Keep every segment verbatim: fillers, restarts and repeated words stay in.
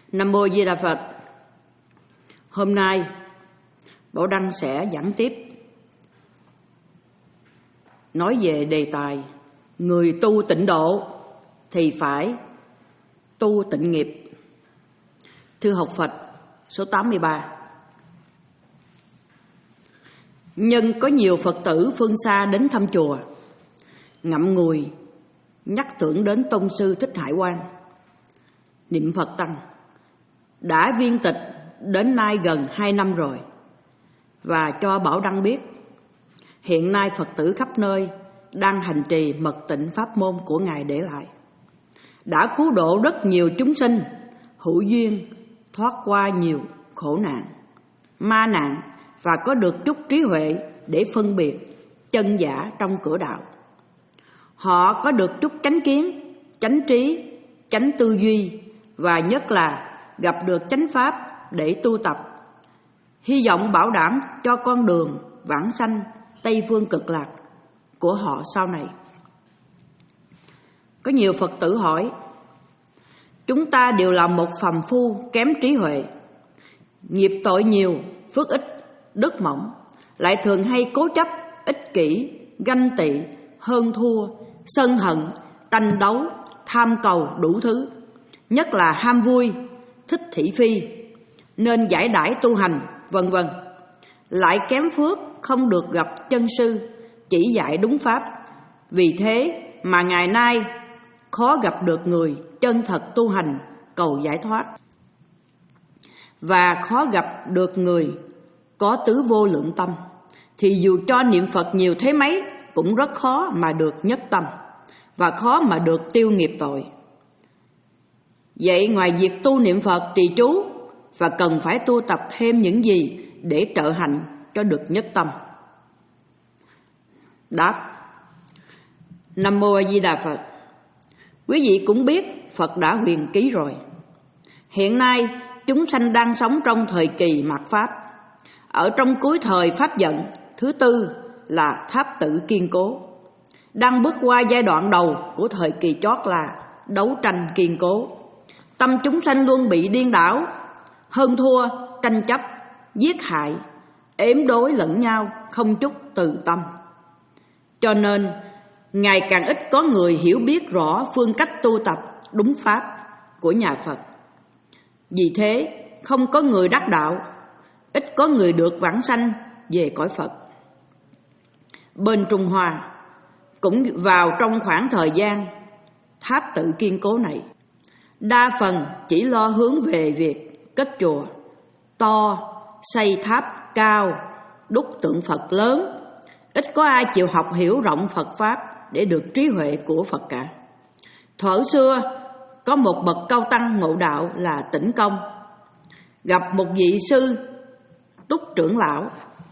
Nam Mô Di Đà Phật. Hôm nay Bảo Đăng sẽ giảng tiếp nói về đề tài người tu tịnh độ thì phải tu tịnh nghiệp. Thư học Phật số tám mươi ba. Nhưng có nhiều Phật tử phương xa đến thăm chùa, ngậm ngùi nhắc tưởng đến Tôn sư Thích Hải Quang, niệm Phật tăng, đã viên tịch đến nay gần hai năm rồi, và cho Bảo Đăng biết hiện nay Phật tử khắp nơi đang hành trì mật tịnh pháp môn của Ngài để lại, đã cứu độ rất nhiều chúng sinh hữu duyên thoát qua nhiều khổ nạn, ma nạn, và có được chút trí huệ để phân biệt chân giả trong cửa đạo. Họ có được chút chánh kiến, chánh trí, chánh tư duy, và nhất là gặp được chánh pháp để tu tập. Hy vọng bảo đảm cho con đường vãng sanh Tây Phương Cực Lạc của họ sau này. Có nhiều Phật tử hỏi, chúng ta đều là một phàm phu kém trí huệ, nghiệp tội nhiều, phước ít, đức mỏng, lại thường hay cố chấp, ích kỷ, ganh tị, hơn thua, sân hận, tranh đấu, tham cầu đủ thứ, nhất là ham vui, thích thị phi, nên giải đãi tu hành, vân vân. Lại kém phước, không được gặp chân sư chỉ dạy đúng pháp. Vì thế mà ngày nay khó gặp được người chân thật tu hành cầu giải thoát, và khó gặp được người có tứ vô lượng tâm. Thì dù cho niệm Phật nhiều thế mấy cũng rất khó mà được nhất tâm, và khó mà được tiêu nghiệp tội. Vậy ngoài việc tu niệm Phật trì chú, và cần phải tu tập thêm những gì để trợ hạnh cho được nhất tâm? Đáp: Nam Mô A Di Đà Phật. Quý vị cũng biết Phật đã huyền ký rồi. Hiện nay chúng sanh đang sống trong thời kỳ mạt Pháp, ở trong cuối thời Pháp vận thứ tư là tháp tự kiên cố, đang bước qua giai đoạn đầu của thời kỳ chót là đấu tranh kiên cố. Tâm chúng sanh luôn bị điên đảo, hơn thua, tranh chấp, giết hại, ếm đối lẫn nhau, không chút từ tâm. Cho nên ngày càng ít có người hiểu biết rõ phương cách tu tập đúng pháp của nhà Phật. Vì thế không có người đắc đạo, ít có người được vãng sanh về cõi Phật. Bên Trung Hoa cũng vào trong khoảng thời gian tháp tự kiên cố này, đa phần chỉ lo hướng về việc kết chùa to, xây tháp cao, đúc tượng Phật lớn. Ít có ai chịu học hiểu rộng Phật Pháp để được trí huệ của Phật cả. Thuở xưa có một bậc cao tăng ngộ đạo là Tĩnh Công, gặp một vị sư Túc trưởng lão,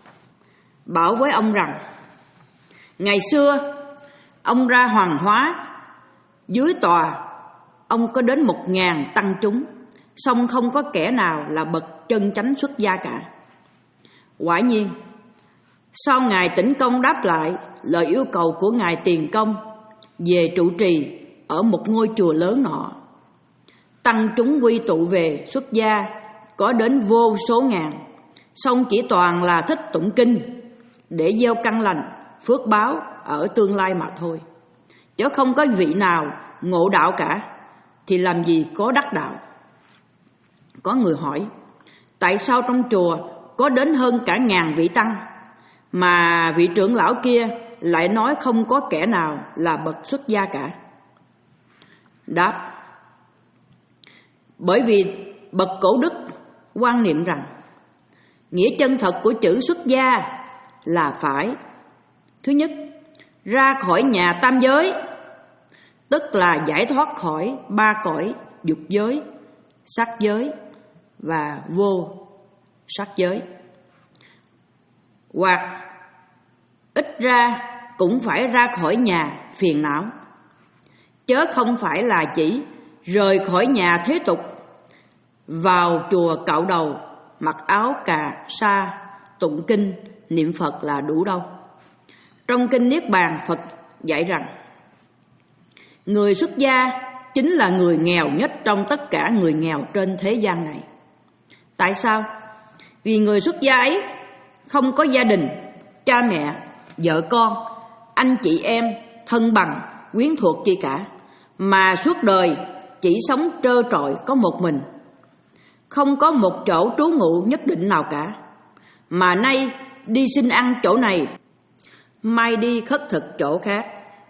bảo với ông rằng ngày xưa ông ra Hoàng Hóa, dưới tòa ông có đến một ngàn tăng chúng, song không có kẻ nào là bậc chân chánh xuất gia cả. Quả nhiên sau Ngài Tĩnh Công đáp lại lời yêu cầu của Ngài Tiền Công về trụ trì ở một ngôi chùa lớn nọ, tăng chúng quy tụ về xuất gia có đến vô số ngàn, song chỉ toàn là thích tụng kinh để gieo căn lành phước báo ở tương lai mà thôi, chứ không có vị nào ngộ đạo cả, thì làm gì có đắc đạo. Có người hỏi, tại sao trong chùa có đến hơn cả ngàn vị tăng, mà vị trưởng lão kia lại nói không có kẻ nào là bậc xuất gia cả? Đáp: bởi vì bậc cổ đức quan niệm rằng nghĩa chân thật của chữ xuất gia là phải: thứ nhất, ra khỏi nhà tam giới, tức là giải thoát khỏi ba cõi dục giới, sắc giới và vô sắc giới. Hoặc ít ra cũng phải ra khỏi nhà phiền não, chớ không phải là chỉ rời khỏi nhà thế tục, vào chùa cạo đầu, mặc áo cà sa, tụng kinh, niệm Phật là đủ đâu. Trong kinh Niết Bàn, Phật dạy rằng người xuất gia chính là người nghèo nhất trong tất cả người nghèo trên thế gian này. Tại sao? Vì người xuất gia ấy không có gia đình, cha mẹ, vợ con, anh chị em, thân bằng, quyến thuộc chi cả, mà suốt đời chỉ sống trơ trọi có một mình, không có một chỗ trú ngụ nhất định nào cả, mà nay đi xin ăn chỗ này, mai đi khất thực chỗ khác.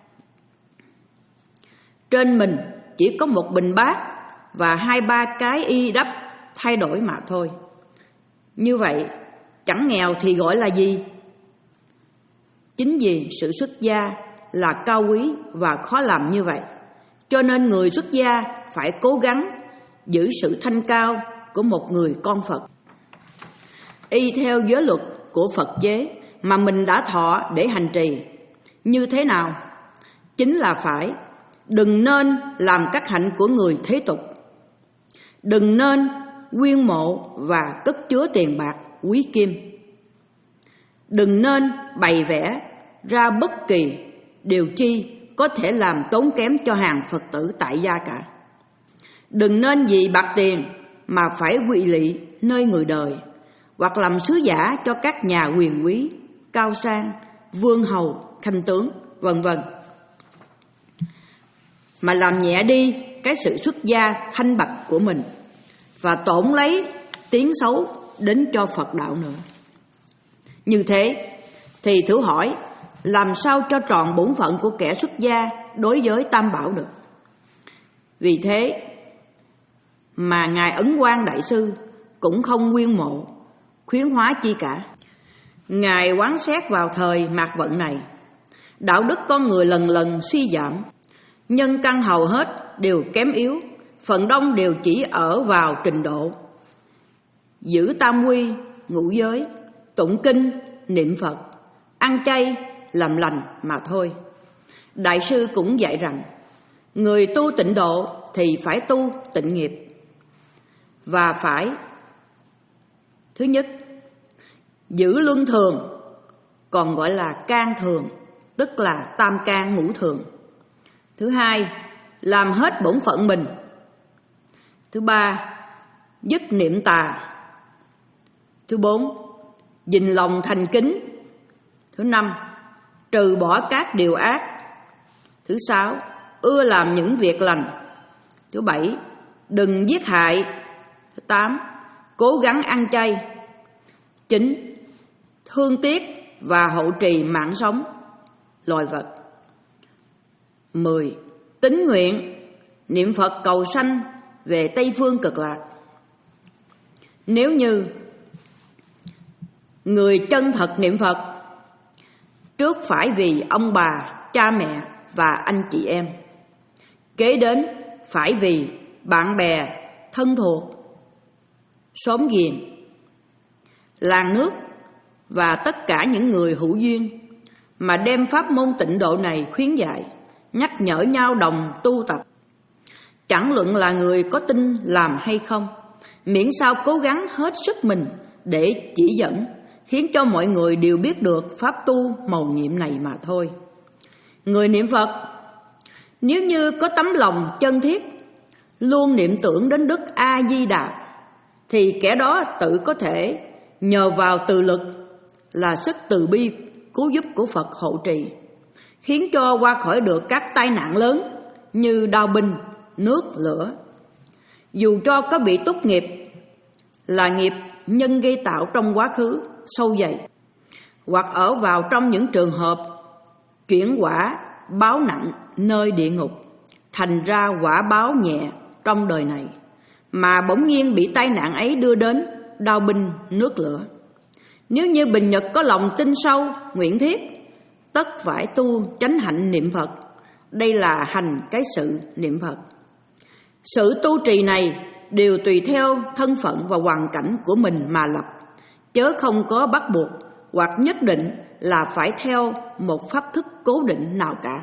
Trên mình chỉ có một bình bát và hai ba cái y đắp thay đổi mà thôi. Như vậy chẳng nghèo thì gọi là gì? Chính vì sự xuất gia là cao quý và khó làm như vậy, cho nên người xuất gia phải cố gắng giữ sự thanh cao của một người con Phật, y theo giới luật của Phật chế mà mình đã thọ để hành trì. Như thế nào? Chính là phải đừng nên làm các hạnh của người thế tục, đừng nên quyên mộ và cất chứa tiền bạc quý kim, đừng nên bày vẽ ra bất kỳ điều chi có thể làm tốn kém cho hàng Phật tử tại gia cả. Đừng nên vì bạc tiền mà phải quỵ lị nơi người đời, hoặc làm sứ giả cho các nhà quyền quý, cao sang, vương hầu, khanh tướng, vân vân, mà làm nhẹ đi cái sự xuất gia thanh bạch của mình và tổn lấy tiếng xấu đến cho Phật đạo nữa. Như thế thì thử hỏi, làm sao cho tròn bổn phận của kẻ xuất gia đối với Tam Bảo được? Vì thế mà Ngài Ấn Quang Đại Sư cũng không quyên mộ, khuyến hóa chi cả. Ngài quán xét vào thời mạt vận này, đạo đức con người lần lần suy giảm, nhân căn hầu hết đều kém yếu, phần đông đều chỉ ở vào trình độ giữ tam quy, ngũ giới, tụng kinh, niệm Phật, ăn chay, làm lành mà thôi. Đại sư cũng dạy rằng, người tu tịnh độ thì phải tu tịnh nghiệp, và phải thứ nhất giữ luân thường, còn gọi là can thường, tức là tam can ngũ thường. Thứ hai, làm hết bổn phận mình. Thứ ba, dứt niệm tà. Thứ bốn, gìn lòng thành kính. Thứ năm, trừ bỏ các điều ác. Thứ sáu, ưa làm những việc lành. Thứ bảy, đừng giết hại. Thứ tám, cố gắng ăn chay. Chín, thương tiếc và hậu trì mạng sống loài vật. Mười, tín nguyện niệm Phật cầu sanh về Tây Phương Cực Lạc. Nếu như người chân thật niệm Phật, trước phải vì ông bà, cha mẹ và anh chị em, kế đến phải vì bạn bè, thân thuộc, xóm giềng, làng nước và tất cả những người hữu duyên, mà đem pháp môn tịnh độ này khuyến dạy, nhắc nhở nhau đồng tu tập. Chẳng luận là người có tin làm hay không, miễn sao cố gắng hết sức mình để chỉ dẫn, khiến cho mọi người đều biết được pháp tu mầu nhiệm này mà thôi. Người niệm Phật nếu như có tấm lòng chân thiết, luôn niệm tưởng đến Đức A Di Đà, thì kẻ đó tự có thể nhờ vào từ lực là sức từ bi cứu giúp của Phật hộ trì, khiến cho qua khỏi được các tai nạn lớn như đao binh, nước, lửa. Dù cho có bị túc nghiệp là nghiệp nhân gây tạo trong quá khứ sâu dày, hoặc ở vào trong những trường hợp chuyển quả báo nặng nơi địa ngục, thành ra quả báo nhẹ trong đời này, mà bỗng nhiên bị tai nạn ấy đưa đến đao binh, nước, lửa. Nếu như bình nhật có lòng tin sâu, nguyện thiết, tất phải tu chánh hạnh niệm Phật. Đây là hành cái sự niệm Phật. Sự tu trì này đều tùy theo thân phận và hoàn cảnh của mình mà lập, chớ không có bắt buộc hoặc nhất định là phải theo một pháp thức cố định nào cả.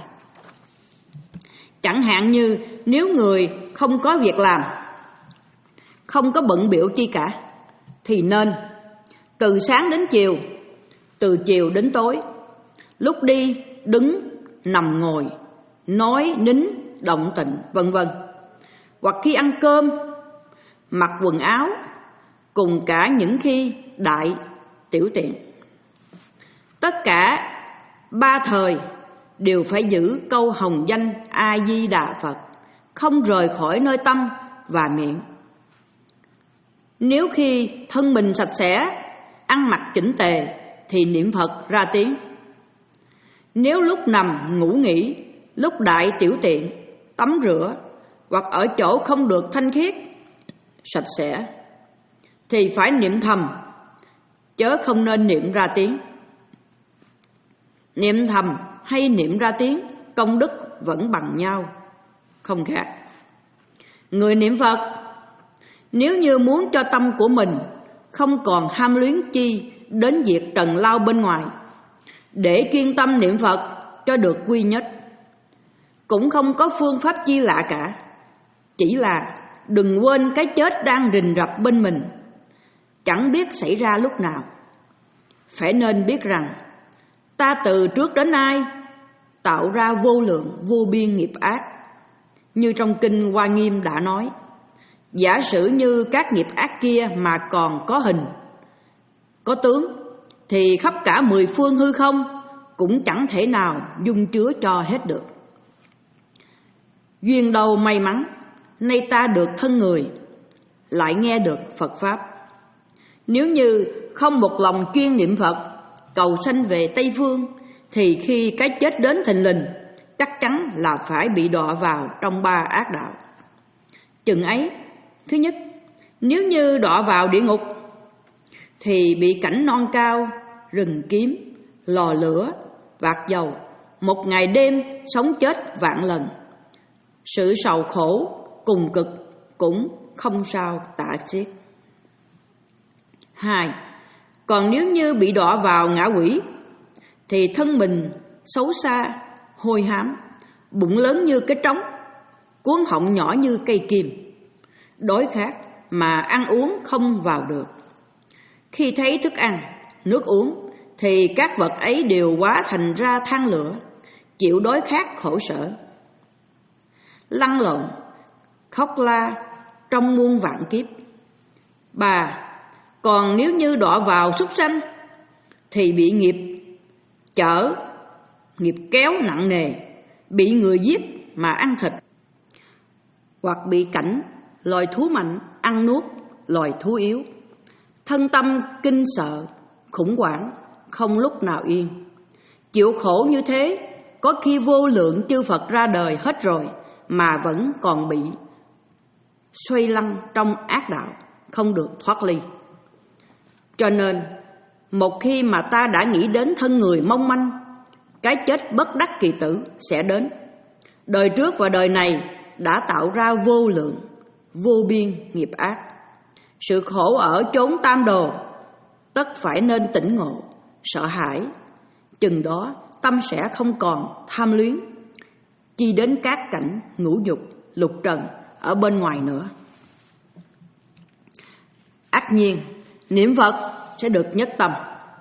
Chẳng hạn như nếu người không có việc làm, không có bận bịu chi cả, thì nên từ sáng đến chiều, từ chiều đến tối, lúc đi, đứng, nằm, ngồi, nói, nín, động tịnh, vân vân, hoặc khi ăn cơm, mặc quần áo, cùng cả những khi đại tiểu tiện. Tất cả ba thời đều phải giữ câu hồng danh A Di Đà Phật, không rời khỏi nơi tâm và miệng. Nếu khi thân mình sạch sẽ, ăn mặc chỉnh tề thì niệm Phật ra tiếng. Nếu lúc nằm ngủ nghỉ, lúc đại tiểu tiện, tắm rửa hoặc ở chỗ không được thanh khiết, sạch sẽ thì phải niệm thầm, chớ không nên niệm ra tiếng. Niệm thầm hay niệm ra tiếng, công đức vẫn bằng nhau, không khác. Người niệm Phật nếu như muốn cho tâm của mình không còn ham luyến chi đến việc trần lao bên ngoài, để kiên tâm niệm Phật cho được quy nhất, cũng không có phương pháp chi lạ cả. Chỉ là đừng quên cái chết đang rình rập bên mình, chẳng biết xảy ra lúc nào. Phải nên biết rằng ta từ trước đến nay tạo ra vô lượng vô biên nghiệp ác. Như trong Kinh Hoa Nghiêm đã nói, giả sử như các nghiệp ác kia mà còn có hình, có tướng, thì khắp cả mười phương hư không cũng chẳng thể nào dung chứa cho hết được. Duyên đâu may mắn, nay ta được thân người, lại nghe được Phật Pháp. Nếu như không một lòng chuyên niệm Phật, cầu sanh về Tây Phương, thì khi cái chết đến thình lình, chắc chắn là phải bị đọa vào trong ba ác đạo. Chừng ấy, thứ nhất, nếu như đọa vào địa ngục, thì bị cảnh non cao, rừng kiếm, lò lửa, vạc dầu, một ngày đêm sống chết vạn lần. Sự sầu khổ cùng cực cũng không sao tả xiết. Hai, còn nếu như bị đọa vào ngạ quỷ, thì thân mình xấu xa, hôi hám, bụng lớn như cái trống, cuống họng nhỏ như cây kim, đói khát mà ăn uống không vào được. Khi thấy thức ăn, nước uống, thì các vật ấy đều hóa thành ra than lửa, chịu đói khát khổ sở, lăn lộn, khóc la trong muôn vạn kiếp. Ba, còn nếu như đọa vào súc sanh, thì bị nghiệp chở, nghiệp kéo nặng nề, bị người giết mà ăn thịt, hoặc bị cảnh loài thú mạnh ăn nuốt loài thú yếu. Thân tâm kinh sợ, khủng hoảng, không lúc nào yên. Chịu khổ như thế, có khi vô lượng chư Phật ra đời hết rồi mà vẫn còn bị xoay lăn trong ác đạo, không được thoát ly. Cho nên, một khi mà ta đã nghĩ đến thân người mong manh, cái chết bất đắc kỳ tử sẽ đến. Đời trước và đời này đã tạo ra vô lượng, vô biên nghiệp ác. Sự khổ ở chốn tam đồ, tất phải nên tỉnh ngộ, sợ hãi. Chừng đó tâm sẽ không còn tham luyến chi đến các cảnh ngũ dục, lục trần ở bên ngoài nữa. Ắt nhiên, niệm Phật sẽ được nhất tâm.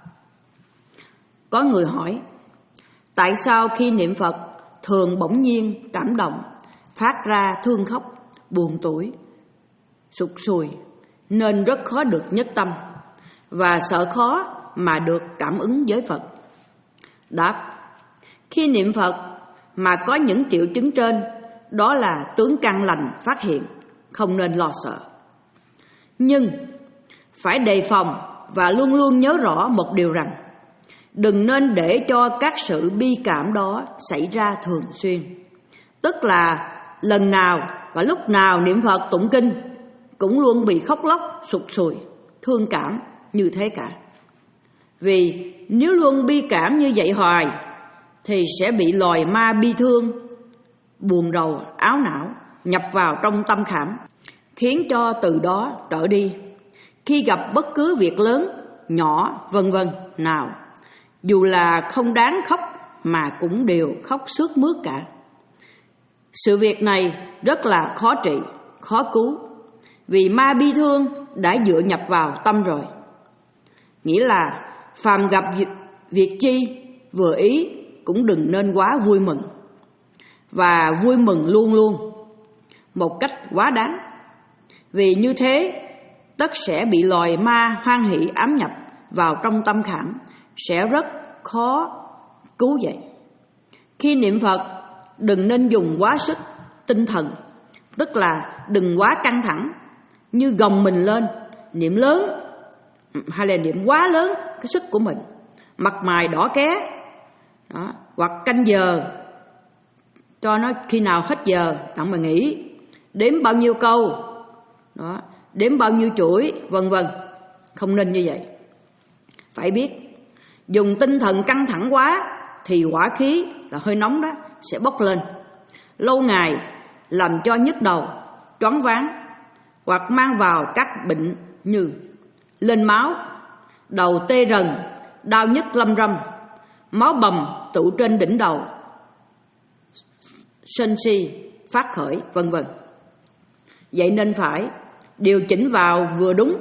Có người hỏi, tại sao khi niệm Phật thường bỗng nhiên cảm động, phát ra thương khóc, buồn tủi, sụt sùi, nên rất khó được nhất tâm và sợ khó mà được cảm ứng với Phật? Đáp, khi niệm Phật mà có những triệu chứng trên, đó là tướng căn lành phát hiện, không nên lo sợ. Nhưng phải đề phòng và luôn luôn nhớ rõ một điều rằng, đừng nên để cho các sự bi cảm đó xảy ra thường xuyên. Tức là lần nào và lúc nào niệm Phật tụng kinh cũng luôn bị khóc lóc, sụt sùi, thương cảm như thế cả. Vì nếu luôn bi cảm như vậy hoài thì sẽ bị loài ma bi thương, buồn rầu, áo não nhập vào trong tâm khảm, khiến cho từ đó trở đi, khi gặp bất cứ việc lớn, nhỏ, vân vân nào, dù là không đáng khóc mà cũng đều khóc sướt mướt cả. Sự việc này rất là khó trị, khó cứu, vì ma bi thương đã dựa nhập vào tâm rồi. Nghĩa là phàm gặp việc chi vừa ý cũng đừng nên quá vui mừng, và vui mừng luôn luôn, một cách quá đáng. Vì như thế, tất sẽ bị loài ma hoan hỷ ám nhập vào trong tâm khảm, sẽ rất khó cứu dậy. Khi niệm Phật, đừng nên dùng quá sức tinh thần, tức là đừng quá căng thẳng, như gồng mình lên, niệm lớn, hay là niệm quá lớn cái sức của mình, mặt mày đỏ ké, đó, hoặc canh giờ, cho nó khi nào hết giờ, đặng mà nghỉ, đếm bao nhiêu câu, đó, đếm bao nhiêu chuỗi, vân vân. Không nên như vậy. Phải biết, dùng tinh thần căng thẳng quá thì hỏa khí là hơi nóng đó sẽ bốc lên, lâu ngày làm cho nhức đầu, choáng váng, hoặc mang vào các bệnh như lên máu, đầu tê rần, đau nhức lâm râm, máu bầm tụ trên đỉnh đầu, sân si phát khởi, vân vân. Vậy nên phải điều chỉnh vào vừa đúng.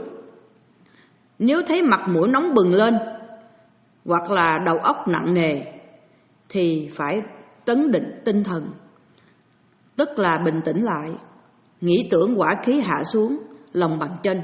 Nếu thấy mặt mũi nóng bừng lên hoặc là đầu óc nặng nề thì phải trấn định tinh thần, tức là bình tĩnh lại, nghĩ tưởng hỏa khí hạ xuống lòng bàn chân,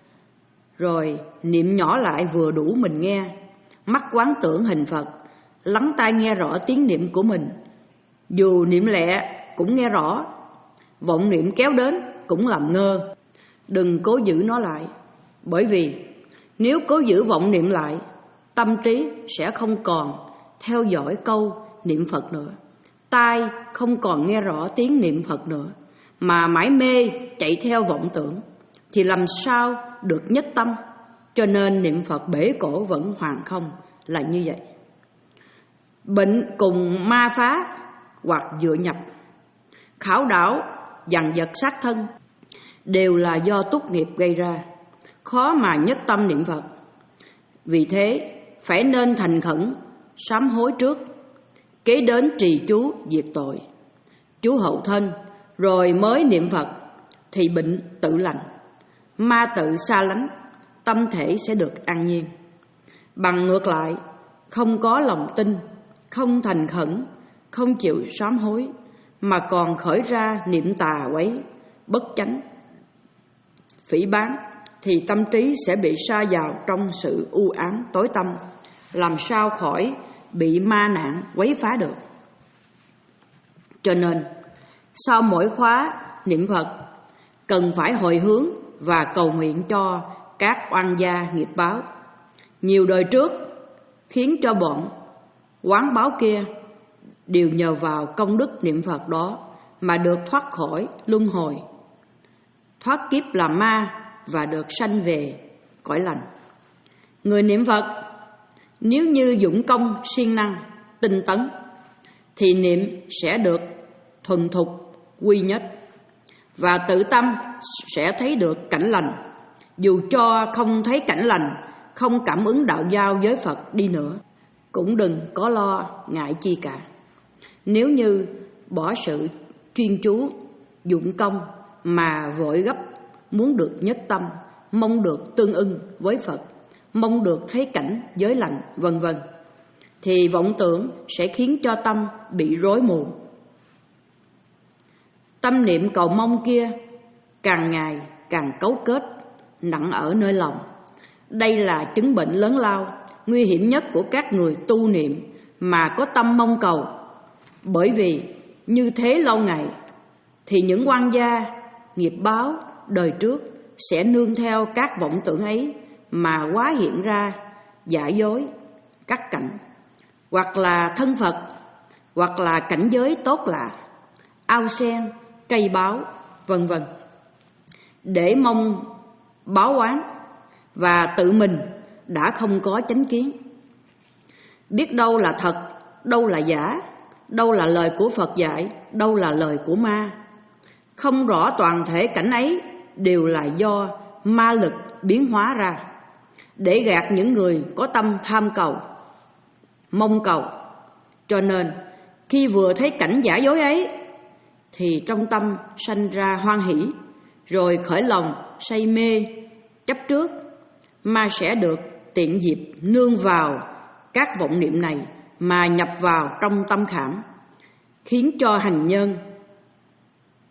rồi niệm nhỏ lại vừa đủ mình nghe, mắt quán tưởng hình Phật, lắng tai nghe rõ tiếng niệm của mình. Dù niệm lẹ cũng nghe rõ, vọng niệm kéo đến cũng làm ngơ. Đừng cố giữ nó lại, bởi vì nếu cố giữ vọng niệm lại, tâm trí sẽ không còn theo dõi câu niệm Phật nữa, tai không còn nghe rõ tiếng niệm Phật nữa, mà mãi mê chạy theo vọng tưởng, thì làm sao được nhất tâm. Cho nên niệm Phật bể cổ vẫn hoàn không là như vậy. Bệnh cùng ma phá hoặc dựa nhập, khảo đảo, dằn vật sát thân đều là do túc nghiệp gây ra, khó mà nhất tâm niệm Phật. Vì thế phải nên thành khẩn sám hối trước, kế đến trì chú diệt tội, chú hậu thân, rồi mới niệm Phật, thì bệnh tự lành, ma tự xa lánh, tâm thể sẽ được an nhiên. Bằng ngược lại, không có lòng tin, không thành khẩn, không chịu sám hối, mà còn khởi ra niệm tà quấy, bất chánh, phỉ báng, thì tâm trí sẽ bị sa vào trong sự u ám tối tăm, làm sao khỏi bị ma nạn quấy phá được. Cho nên sau mỗi khóa niệm Phật, cần phải hồi hướng và cầu nguyện cho các oan gia nghiệp báo nhiều đời trước, khiến cho bọn oán báo kia đều nhờ vào công đức niệm Phật đó mà được thoát khỏi luân hồi, thoát kiếp làm ma và được sanh về cõi lành. Người niệm Phật nếu như dũng công siêng năng, tinh tấn, thì niệm sẽ được thuần thục, quy nhất, và tự tâm sẽ thấy được cảnh lành. Dù cho không thấy cảnh lành, không cảm ứng đạo giao với Phật đi nữa, cũng đừng có lo ngại chi cả. Nếu như bỏ sự chuyên chú, dụng công mà vội gấp muốn được nhất tâm, mong được tương ưng với Phật, mong được thấy cảnh giới lành, vân vân, thì vọng tưởng sẽ khiến cho tâm bị rối mù. Tâm niệm cầu mong kia càng ngày càng cấu kết nặng ở nơi lòng. Đây là chứng bệnh lớn lao, nguy hiểm nhất của các người tu niệm mà có tâm mong cầu. Bởi vì như thế lâu ngày thì những oan gia, nghiệp báo đời trước sẽ nương theo các vọng tưởng ấy mà hóa hiện ra giả dối, cắt cảnh, hoặc là thân Phật, hoặc là cảnh giới tốt lạ, ao sen, cây báo, vân vân, để mong báo oán, và tự mình đã không có chánh kiến. Biết đâu là thật, đâu là giả, đâu là lời của Phật dạy, đâu là lời của ma. Không rõ toàn thể cảnh ấy đều là do ma lực biến hóa ra, để gạt những người có tâm tham cầu, mong cầu. Cho nên khi vừa thấy cảnh giả dối ấy thì trong tâm sanh ra hoan hỷ, rồi khởi lòng say mê chấp trước, ma sẽ được tiện dịp nương vào các vọng niệm này mà nhập vào trong tâm khảm, khiến cho hành nhân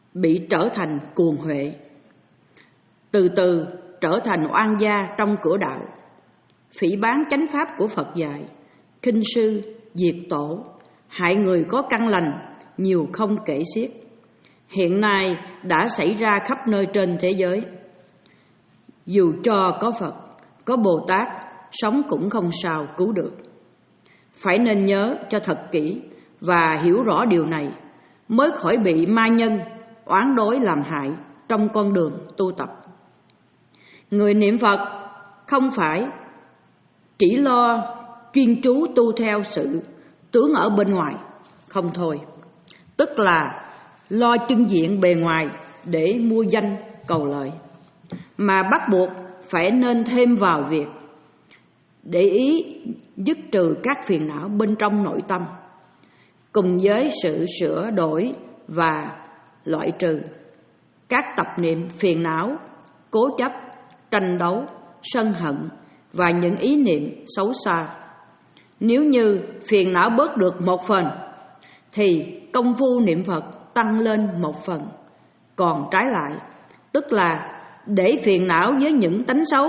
bị trở thành cuồng huệ, từ từ trở thành oan gia trong cửa đạo, phỉ báng chánh pháp của Phật dạy, khinh sư, diệt tổ, hại người có căn lành, nhiều không kể xiết. Hiện nay đã xảy ra khắp nơi trên thế giới. Dù cho có Phật, có Bồ Tát, sống cũng không sao cứu được. Phải nên nhớ cho thật kỹ và hiểu rõ điều này, mới khỏi bị ma nhân, oán đối làm hại trong con đường tu tập. Người niệm Phật không phải chỉ lo chuyên chú tu theo sự tướng ở bên ngoài không thôi, tức là lo trưng diện bề ngoài để mua danh cầu lợi, mà bắt buộc phải nên thêm vào việc để ý dứt trừ các phiền não bên trong nội tâm, cùng với sự sửa đổi và loại trừ các tập niệm phiền não, cố chấp, tranh đấu, sân hận và những ý niệm xấu xa. Nếu như phiền não bớt được một phần thì công phu niệm Phật tăng lên một phần. Còn trái lại, tức là để phiền não với những tánh xấu,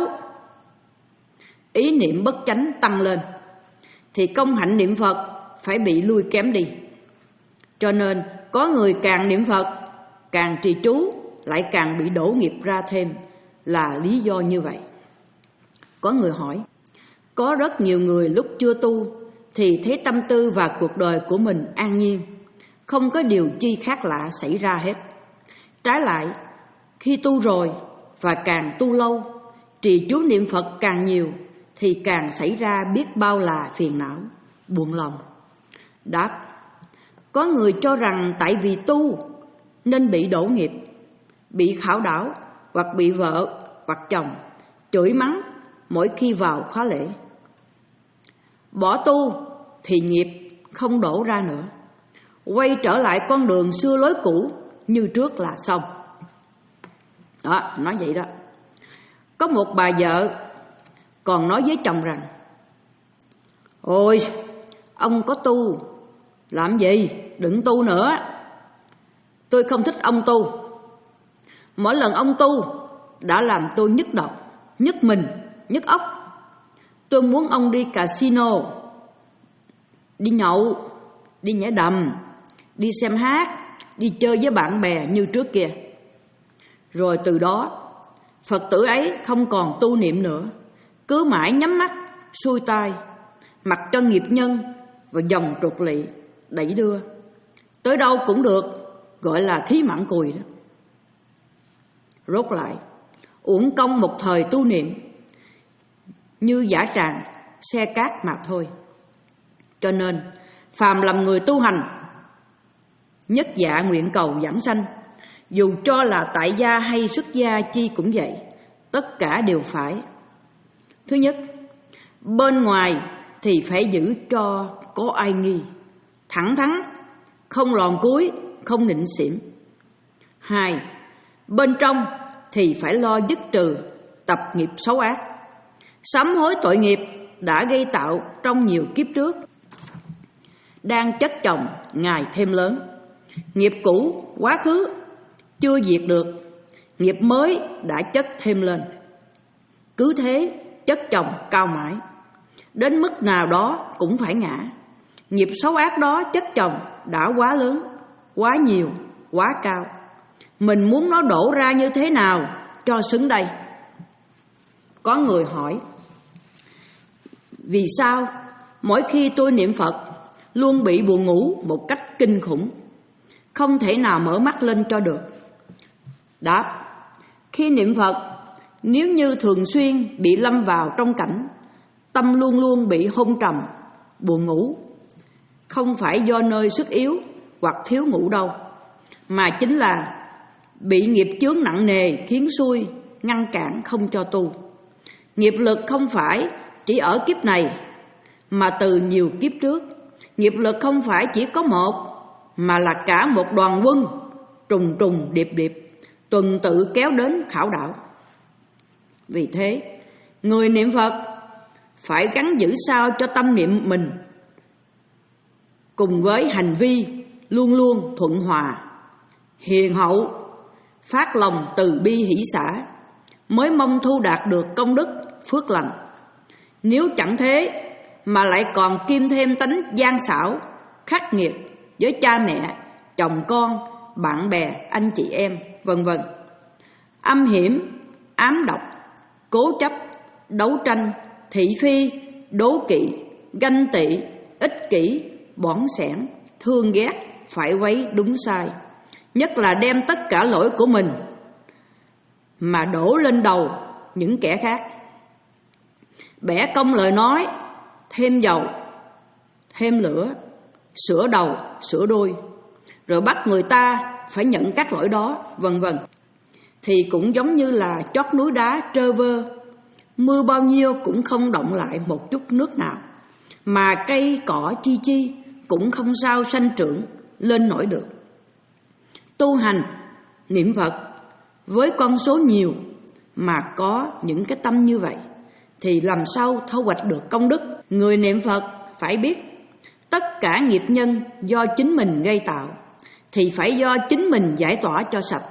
ý niệm bất chánh tăng lên, thì công hạnh niệm Phật phải bị lui kém đi. Cho nên có người càng niệm Phật, càng trì chú, lại càng bị đổ nghiệp ra thêm, là lý do như vậy. Có người hỏi, có rất nhiều người lúc chưa tu thì thấy tâm tư và cuộc đời của mình an nhiên, không có điều chi khác lạ xảy ra hết. Trái lại, khi tu rồi và càng tu lâu, trì chú niệm Phật càng nhiều, thì càng xảy ra biết bao là phiền não, buồn lòng. Đáp, có người cho rằng tại vì tu nên bị đổ nghiệp, bị khảo đảo, hoặc bị vợ hoặc chồng chửi mắng mỗi khi vào khóa lễ. Bỏ tu thì nghiệp không đổ ra nữa, quay trở lại con đường xưa lối cũ như trước là xong. Đó, nói vậy đó. Có một bà vợ còn nói với chồng rằng, ôi, ông có tu làm gì, đừng tu nữa. Tôi không thích ông tu. Mỗi lần ông tu đã làm tôi nhức đầu, nhức mình, nhức óc. Tôi muốn ông đi casino, đi nhậu, đi nhảy đầm, đi xem hát, đi chơi với bạn bè như trước kia. Rồi từ đó, Phật tử ấy không còn tu niệm nữa, cứ mãi nhắm mắt, xuôi tai, mặc cho nghiệp nhân và dòng trục lị đẩy đưa. Tới đâu cũng được, gọi là thí mặn cùi đó. Rốt lại, uổng công một thời tu niệm, như giả tràng, xe cát mà thôi. Cho nên, phàm làm người tu hành, nhất dạ nguyện cầu vãng sanh, dù cho là tại gia hay xuất gia chi cũng vậy, tất cả đều phải. Thứ nhất, bên ngoài thì phải giữ cho có ai nghi, thẳng thắn, không lòn cúi, không nịnh xỉm. Hai, bên trong thì phải lo dứt trừ tập nghiệp xấu ác, sám hối tội nghiệp đã gây tạo trong nhiều kiếp trước, đang chất chồng ngày thêm lớn. Nghiệp cũ quá khứ chưa diệt được, nghiệp mới đã chất thêm lên. Cứ thế chất chồng cao mãi, đến mức nào đó cũng phải ngã. Nghiệp xấu ác đó chất chồng đã quá lớn, quá nhiều, quá cao. Mình muốn nó đổ ra như thế nào cho xứng đây? Có người hỏi, vì sao mỗi khi tôi niệm Phật luôn bị buồn ngủ một cách kinh khủng, không thể nào mở mắt lên cho được? Đáp, khi niệm Phật, nếu như thường xuyên bị lâm vào trong cảnh tâm luôn luôn bị hôn trầm, buồn ngủ, không phải do nơi sức yếu hoặc thiếu ngủ đâu, mà chính là bị nghiệp chướng nặng nề khiến xuôi, ngăn cản không cho tu. Nghiệp lực không phải chỉ ở kiếp này, mà từ nhiều kiếp trước. Nghiệp lực không phải chỉ có một, mà là cả một đoàn quân trùng trùng điệp điệp, tuần tự kéo đến khảo đảo. Vì thế, người niệm Phật phải gắn giữ sao cho tâm niệm mình cùng với hành vi luôn luôn thuận hòa, hiền hậu, phát lòng từ bi hỷ xả, mới mong thu đạt được công đức phước lành. Nếu chẳng thế mà lại còn kiêm thêm tánh gian xảo, khắc nghiệt với cha mẹ, chồng con, bạn bè, anh chị em, vân vân, âm hiểm, ám độc, cố chấp, đấu tranh, thị phi, đố kỵ, ganh tị, ích kỷ, bỏn sẻn, thương ghét, phải quấy đúng sai, nhất là đem tất cả lỗi của mình mà đổ lên đầu những kẻ khác, bẻ cong lời nói, thêm dầu, thêm lửa, sửa đầu, sửa đuôi, rồi bắt người ta phải nhận các lỗi đó, vân vân, thì cũng giống như là chót núi đá trơ vơ, mưa bao nhiêu cũng không động lại một chút nước nào, mà cây cỏ chi chi cũng không sao sanh trưởng lên nổi được. Tu hành, niệm Phật với con số nhiều mà có những cái tâm như vậy thì làm sao thu hoạch được công đức? Người niệm Phật phải biết tất cả nghiệp nhân do chính mình gây tạo thì phải do chính mình giải tỏa cho sạch.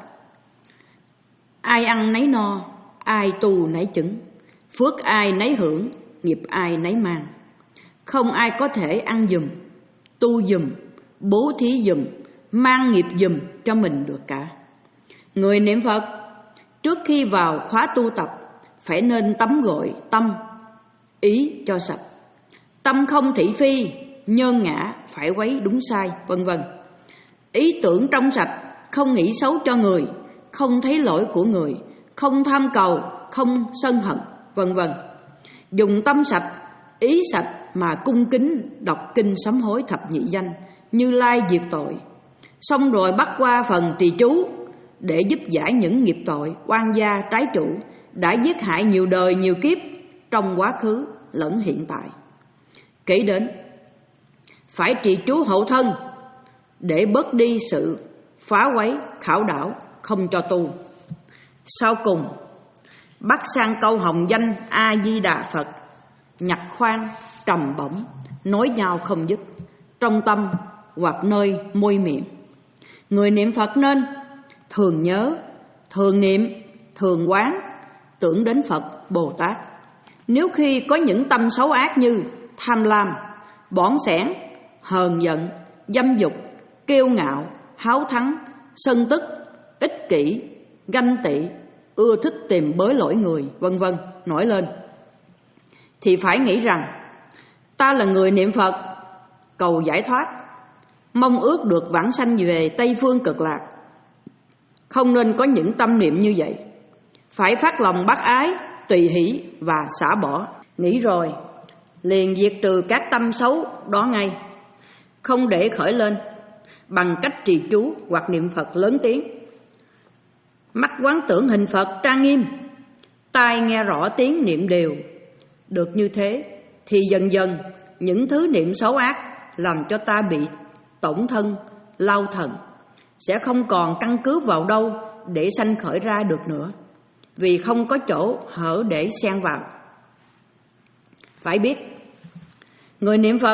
Ai ăn nấy no, ai tu nấy chứng, phước ai nấy hưởng, nghiệp ai nấy mang. Không ai có thể ăn giùm, tu giùm, bố thí giùm, mang nghiệp giùm cho mình được cả. Người niệm Phật trước khi vào khóa tu tập phải nên tắm gội tâm, ý cho sạch. Tâm không thị phi, nhơn ngã, phải quấy đúng sai, vân vân. Ý tưởng trong sạch, không nghĩ xấu cho người, không thấy lỗi của người, không tham cầu, không sân hận, vân vân. Dùng tâm sạch, ý sạch mà cung kính đọc kinh sám hối thập nhị danh, Như Lai diệt tội. Xong rồi bắt qua phần trì chú để giúp giải những nghiệp tội oan gia trái chủ đã giết hại nhiều đời nhiều kiếp trong quá khứ lẫn hiện tại. Kể đến phải trì chú hậu thân để bớt đi sự phá quấy khảo đảo không cho tu. Sau cùng bắt sang câu hồng danh A Di Đà Phật, nhặt khoan trầm bổng nói nhau không dứt trong tâm hoặc nơi môi miệng. Người niệm Phật nên thường nhớ, thường niệm, thường quán, tưởng đến Phật Bồ Tát. Nếu khi có những tâm xấu ác như tham lam, bỏn sẻn, hờn giận, dâm dục, kiêu ngạo, háo thắng, sân tức, ích kỷ, ganh tị, ưa thích tìm bới lỗi người, vân vân nổi lên, thì phải nghĩ rằng ta là người niệm Phật cầu giải thoát, mong ước được vãng sanh về Tây Phương Cực Lạc. Không nên có những tâm niệm như vậy. Phải phát lòng bác ái, tùy hỷ và xả bỏ. Nghĩ rồi liền diệt trừ các tâm xấu đó ngay, không để khởi lên, bằng cách trì chú hoặc niệm Phật lớn tiếng. Mắt quán tưởng hình Phật trang nghiêm, tai nghe rõ tiếng niệm đều. Được như thế thì dần dần những thứ niệm xấu ác làm cho ta bị tổn thân, lao thần sẽ không còn căn cứ vào đâu để sanh khởi ra được nữa, vì không có chỗ hở để xen vào. Phải biết người niệm Phật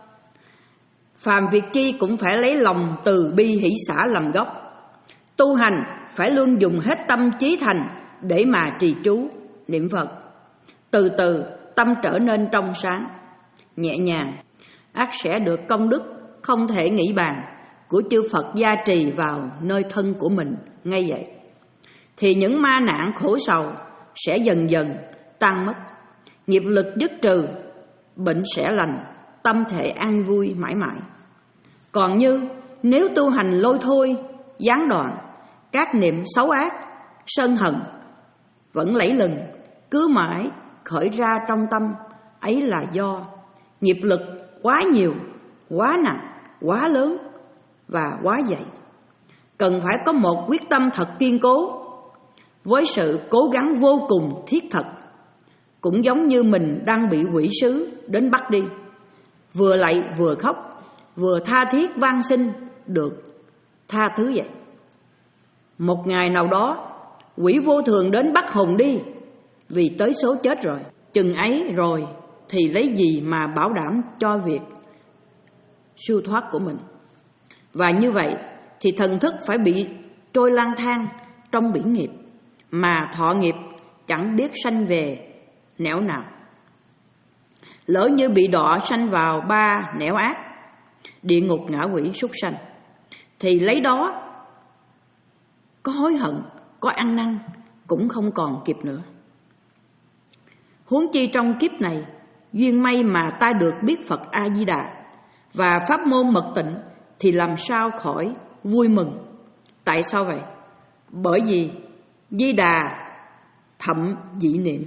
phàm việc chi cũng phải lấy lòng từ bi hỷ xả làm gốc. Tu hành phải luôn dùng hết tâm trí thành để mà trì chú niệm Phật. Từ từ tâm trở nên trong sáng, nhẹ nhàng, ắt sẽ được công đức không thể nghĩ bàn của chư Phật gia trì vào nơi thân của mình ngay vậy. Thì những ma nạn khổ sầu sẽ dần dần tan mất, nghiệp lực dứt trừ, bệnh sẽ lành, tâm thể an vui mãi mãi. Còn như nếu tu hành lôi thôi, gián đoạn, các niệm xấu ác, sân hận vẫn lẫy lừng, cứ mãi khởi ra trong tâm, ấy là do nghiệp lực quá nhiều, quá nặng, quá lớn và quá dày. Cần phải có một quyết tâm thật kiên cố, với sự cố gắng vô cùng thiết thực. Cũng giống như mình đang bị quỷ sứ đến bắt đi, vừa lạy vừa khóc, vừa tha thiết van xin được tha thứ vậy. Một ngày nào đó quỷ vô thường đến bắt hồn đi, vì tới số chết rồi. Chừng ấy rồi thì lấy gì mà bảo đảm cho việc siêu thoát của mình. Và như vậy thì thần thức phải bị trôi lang thang trong biển nghiệp, mà thọ nghiệp chẳng biết sanh về nẻo nào. Lỡ như bị đọa sanh vào ba nẻo ác, địa ngục, ngạ quỷ, súc sanh, thì lấy đó có hối hận, có ăn năn cũng không còn kịp nữa. Huống chi trong kiếp này, duyên may mà ta được biết Phật A-di-đà và pháp môn mật tịnh, thì làm sao khỏi vui mừng. Tại sao vậy? Bởi vì Di Đà thậm dị niệm,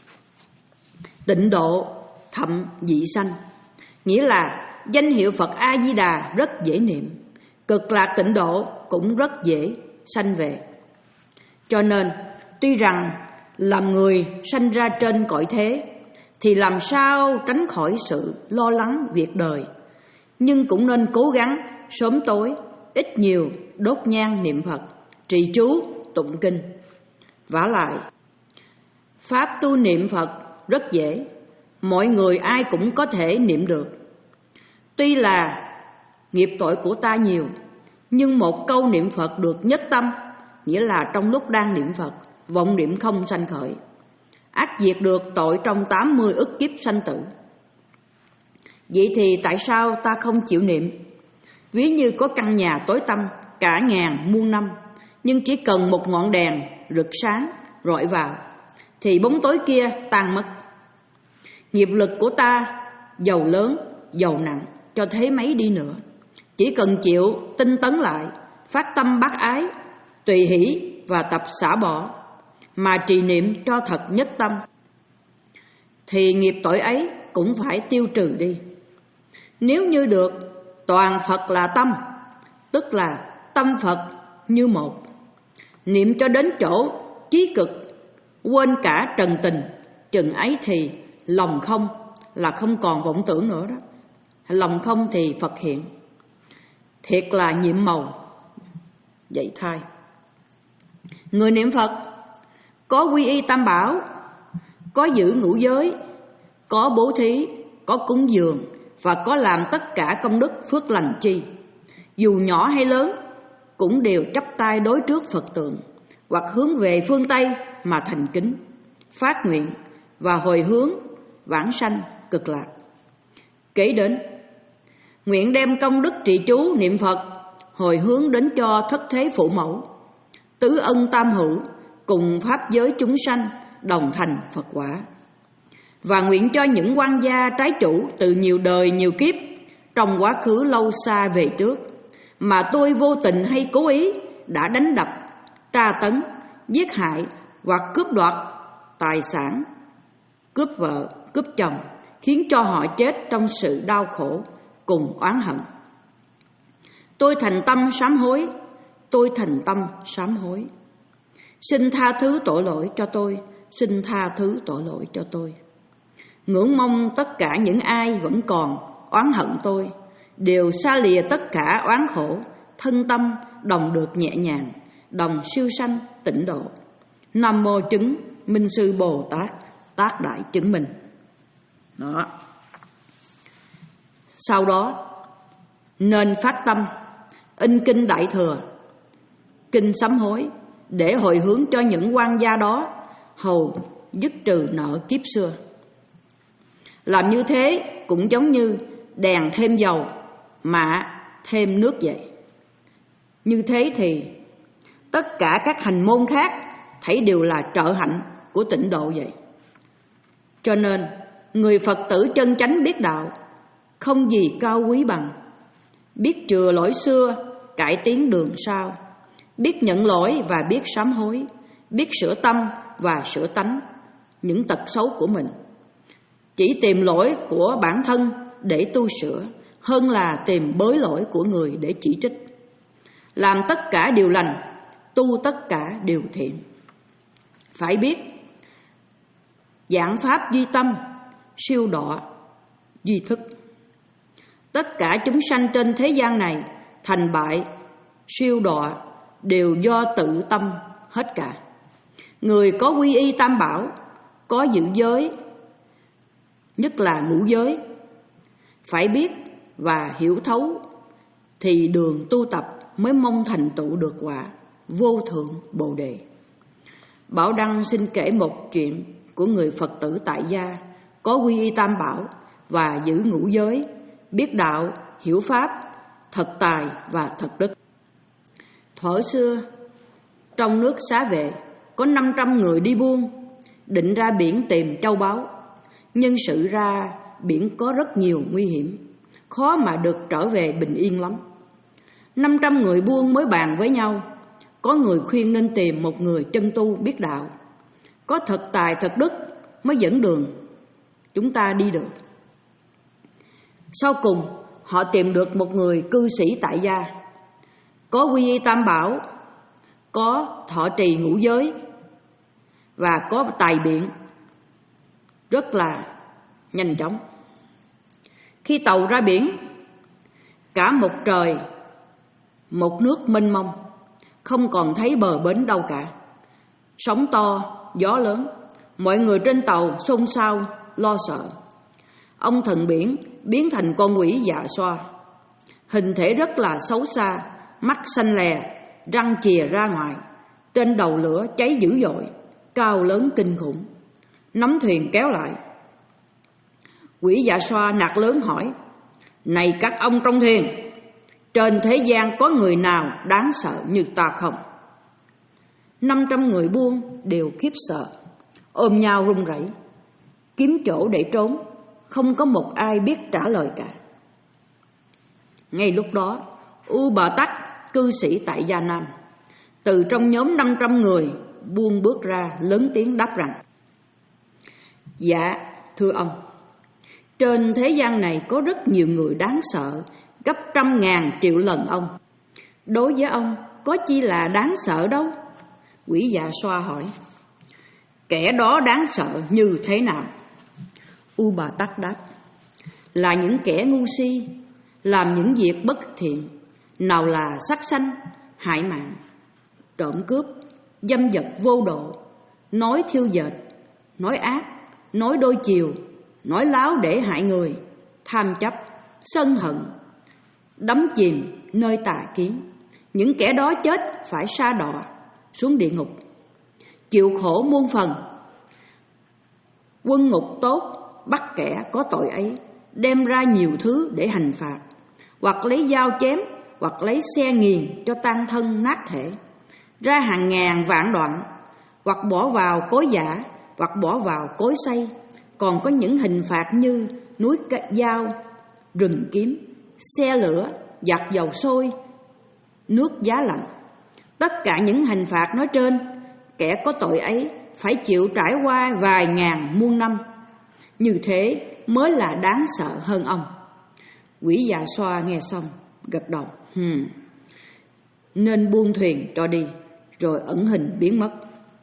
tịnh độ thậm dị sanh. Nghĩa là danh hiệu Phật A-di-đà rất dễ niệm, cực lạc tịnh độ cũng rất dễ sanh về. Cho nên tuy rằng làm người sanh ra trên cõi thế thì làm sao tránh khỏi sự lo lắng việc đời, nhưng cũng nên cố gắng sớm tối ít nhiều đốt nhang niệm Phật, trì chú tụng kinh. Vả lại, pháp tu niệm Phật rất dễ, mọi người ai cũng có thể niệm được. Tuy là nghiệp tội của ta nhiều, nhưng một câu niệm Phật được nhất tâm, nghĩa là trong lúc đang niệm Phật, vọng niệm không sanh khởi, ắt diệt được tội trong tám mươi ức kiếp sanh tử. Vậy thì tại sao ta không chịu niệm? Ví như có căn nhà tối tăm cả ngàn muôn năm, nhưng chỉ cần một ngọn đèn rực sáng rọi vào thì bóng tối kia tan mất. Nghiệp lực của ta giàu lớn giàu nặng cho thế mấy đi nữa, chỉ cần chịu tinh tấn lại, phát tâm bác ái, tùy hỷ và tập xả bỏ, mà trì niệm cho thật nhất tâm, thì nghiệp tội ấy cũng phải tiêu trừ đi. Nếu như được toàn Phật là tâm, tức là tâm Phật như một, niệm cho đến chỗ chí cực, quên cả trần tình, chừng ấy thì lòng không là không còn vọng tưởng nữa đó. Lòng không thì Phật hiện, thiệt là nhiệm màu vậy thay. Người niệm Phật có quy y tam bảo, có giữ ngũ giới, có bố thí, có cúng dường và có làm tất cả công đức phước lành chi, dù nhỏ hay lớn, cũng đều chắp tay đối trước Phật tượng hoặc hướng về phương Tây mà thành kính, phát nguyện và hồi hướng vãng sanh cực lạc. Kể đến nguyện đem công đức trì chú niệm Phật hồi hướng đến cho thất thế phụ mẫu, tứ ân tam hữu cùng pháp giới chúng sanh đồng thành Phật quả, và nguyện cho những quan gia trái chủ từ nhiều đời nhiều kiếp trong quá khứ lâu xa về trước mà tôi vô tình hay cố ý đã đánh đập, tra tấn, giết hại hoặc cướp đoạt tài sản, cướp vợ, cướp chồng, khiến cho họ chết trong sự đau khổ cùng oán hận. Tôi thành tâm sám hối, tôi thành tâm sám hối. Xin tha thứ tội lỗi cho tôi, xin tha thứ tội lỗi cho tôi. Ngưỡng mong tất cả những ai vẫn còn oán hận tôi đều xa lìa tất cả oán khổ, thân tâm đồng được nhẹ nhàng, đồng siêu sanh tịnh độ. Nam mô chứng minh sư Bồ Tát tác đại chứng minh. Đó. Sau đó nên phát tâm in kinh Đại Thừa, kinh sám hối để hồi hướng cho những quan gia đó, hầu dứt trừ nợ kiếp xưa. Làm như thế cũng giống như đèn thêm dầu mà thêm nước vậy. Như thế thì tất cả các hành môn khác thấy đều là trợ hạnh của tịnh độ vậy. Cho nên người Phật tử chân chánh biết đạo không gì cao quý bằng, biết chừa lỗi xưa, cải tiến đường sau, biết nhận lỗi và biết sám hối, biết sửa tâm và sửa tánh những tật xấu của mình. Chỉ tìm lỗi của bản thân để tu sửa hơn là tìm bới lỗi của người để chỉ trích. Làm tất cả điều lành, tu tất cả điều thiện. Phải biết giảng pháp duy tâm, siêu đọa duy thức. Tất cả chúng sanh trên thế gian này thành bại, siêu đọa đều do tự tâm hết cả. Người có quy y tam bảo, có giữ giới, nhất là ngũ giới, phải biết và hiểu thấu thì đường tu tập mới mong thành tựu được quả vô thượng Bồ Đề. Bảo Đăng xin kể một chuyện của người Phật tử tại gia có quy y Tam Bảo và giữ ngũ giới, biết đạo, hiểu pháp, thật tài và thật đức. Thuở xưa, trong nước Xá Vệ có năm trăm người đi buôn, định ra biển tìm châu báu. Nhưng sự ra biển có rất nhiều nguy hiểm, khó mà được trở về bình yên lắm. Năm trăm người buôn mới bàn với nhau, có người khuyên nên tìm một người chân tu biết đạo, có thật tài thật đức mới dẫn đường chúng ta đi được. Sau cùng họ tìm được một người cư sĩ tại gia, có quy y Tam Bảo, có thọ trì ngũ giới và có tài biện rất là nhanh chóng. Khi tàu ra biển, cả một trời một nước mênh mông, không còn thấy bờ bến đâu cả. Sóng to, gió lớn, mọi người trên tàu xôn xao lo sợ. Ông thần biển biến thành con quỷ dạ xoa, hình thể rất là xấu xa, mắt xanh lè, răng chìa ra ngoài, trên đầu lửa cháy dữ dội, cao lớn kinh khủng. Nắm thuyền kéo lại. Quỷ dạ xoa nạt lớn hỏi: "Này các ông trong thuyền, trên thế gian có người nào đáng sợ như ta không?" Năm trăm người buôn đều khiếp sợ, ôm nhau run rẩy, kiếm chỗ để trốn, không có một ai biết trả lời cả. Ngay lúc đó, U Bà Tắc, cư sĩ tại Gia Nam, từ trong nhóm năm trăm người buôn bước ra, lớn tiếng đáp rằng: "Dạ, thưa ông, trên thế gian này có rất nhiều người đáng sợ, gấp trăm ngàn triệu lần ông. Đối với ông, có chi là đáng sợ đâu?" Quỷ dạ xoa hỏi: "Kẻ đó đáng sợ như thế nào?" U Bà Tắc đáp: "Là những kẻ ngu si, làm những việc bất thiện, nào là sát sanh, hại mạng, trộm cướp, dâm dật vô độ, nói thiêu dệt, nói ác, nói đôi chiều, nói láo để hại người, tham chấp, sân hận, đắm chìm nơi tà kiến. Những kẻ đó chết phải sa đọa xuống địa ngục, chịu khổ muôn phần. Quân ngục tốt bắt kẻ có tội ấy, đem ra nhiều thứ để hành phạt, hoặc lấy dao chém, hoặc lấy xe nghiền cho tan thân nát thể, ra hàng ngàn vạn đoạn, hoặc bỏ vào cối giả, hoặc bỏ vào cối xay. Còn có những hình phạt như núi dao, rừng kiếm, xe lửa, giặt dầu sôi, nước giá lạnh. Tất cả những hình phạt nói trên, kẻ có tội ấy phải chịu trải qua vài ngàn muôn năm. Như thế mới là đáng sợ hơn ông." Quỷ dạ xoa nghe xong gật đầu: hmm, "Nên buông thuyền cho đi", rồi ẩn hình biến mất.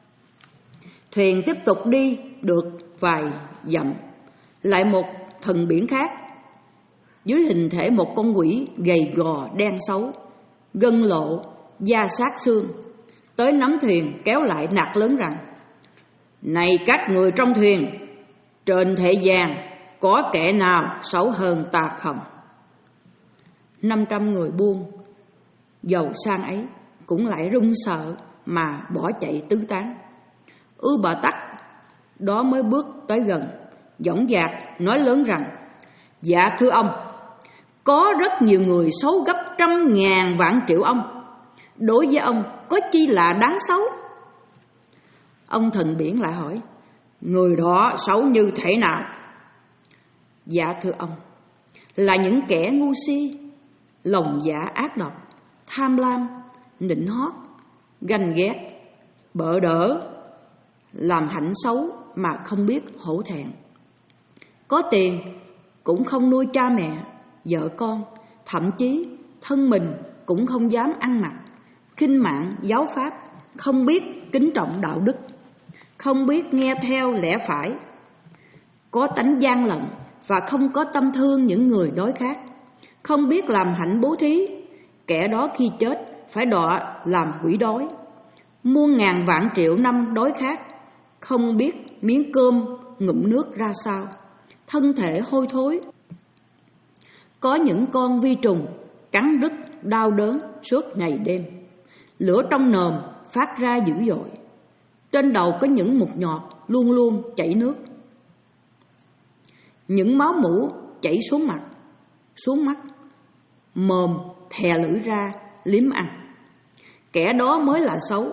Thuyền tiếp tục đi được vài dặm, lại một thần biển khác, dưới hình thể một con quỷ gầy gò đen xấu, gân lộ, da sát xương, tới nắm thuyền kéo lại nạt lớn rằng: "Này các người trong thuyền, trên thế gian có kẻ nào xấu hơn ta không?" Năm trăm người buôn giàu sang ấy cũng lại run sợ mà bỏ chạy tứ tán. U Bà Tắc đó mới bước tới gần, dõng dạc nói lớn rằng: "Dạ thưa ông, có rất nhiều người xấu gấp trăm ngàn vạn triệu ông. Đối với ông, có chi là đáng xấu?" Ông thần biển lại hỏi: "Người đó xấu như thế nào?" "Dạ thưa ông, là những kẻ ngu si, lòng dạ ác độc, tham lam, nịnh hót, ganh ghét, bợ đỡ, làm hạnh xấu mà không biết hổ thẹn. Có tiền cũng không nuôi cha mẹ, vợ con, thậm chí thân mình cũng không dám ăn mặc, khinh mạng giáo pháp, không biết kính trọng đạo đức, không biết nghe theo lẽ phải, có tánh gian lận và không có tâm thương những người đói khát, không biết làm hạnh bố thí. Kẻ đó khi chết phải đọa làm quỷ đói, muôn ngàn vạn triệu năm đói khát, không biết miếng cơm ngụm nước ra sao, thân thể hôi thối. Có những con vi trùng cắn rứt đau đớn suốt ngày đêm. Lửa trong nồm phát ra dữ dội. Trên đầu có những mụn nhọt luôn luôn chảy nước. Những máu mủ chảy xuống mặt, xuống mắt, mồm thè lưỡi ra liếm ăn. Kẻ đó mới là xấu,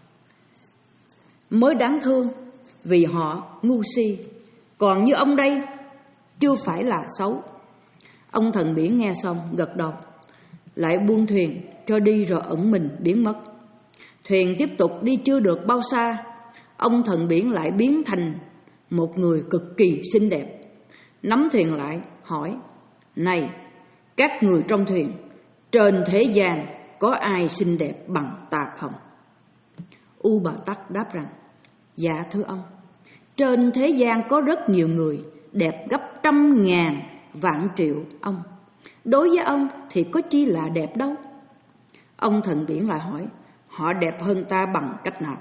mới đáng thương, vì họ ngu si. Còn như ông đây chưa phải là xấu. Ông thần biển nghe xong gật đầu, lại buông thuyền cho đi rồi ẩn mình biến mất. Thuyền tiếp tục đi chưa được bao xa, ông thần biển lại biến thành một người cực kỳ xinh đẹp. Nắm thuyền lại hỏi: "Này, các người trong thuyền, trên thế gian có ai xinh đẹp bằng ta không?" U Bà Tắc đáp rằng: "Dạ thưa ông, trên thế gian có rất nhiều người đẹp gấp trăm ngàn vạn triệu ông. Đối với ông thì có chi là đẹp đâu." Ông thần biển lại hỏi: "Họ đẹp hơn ta bằng cách nào?"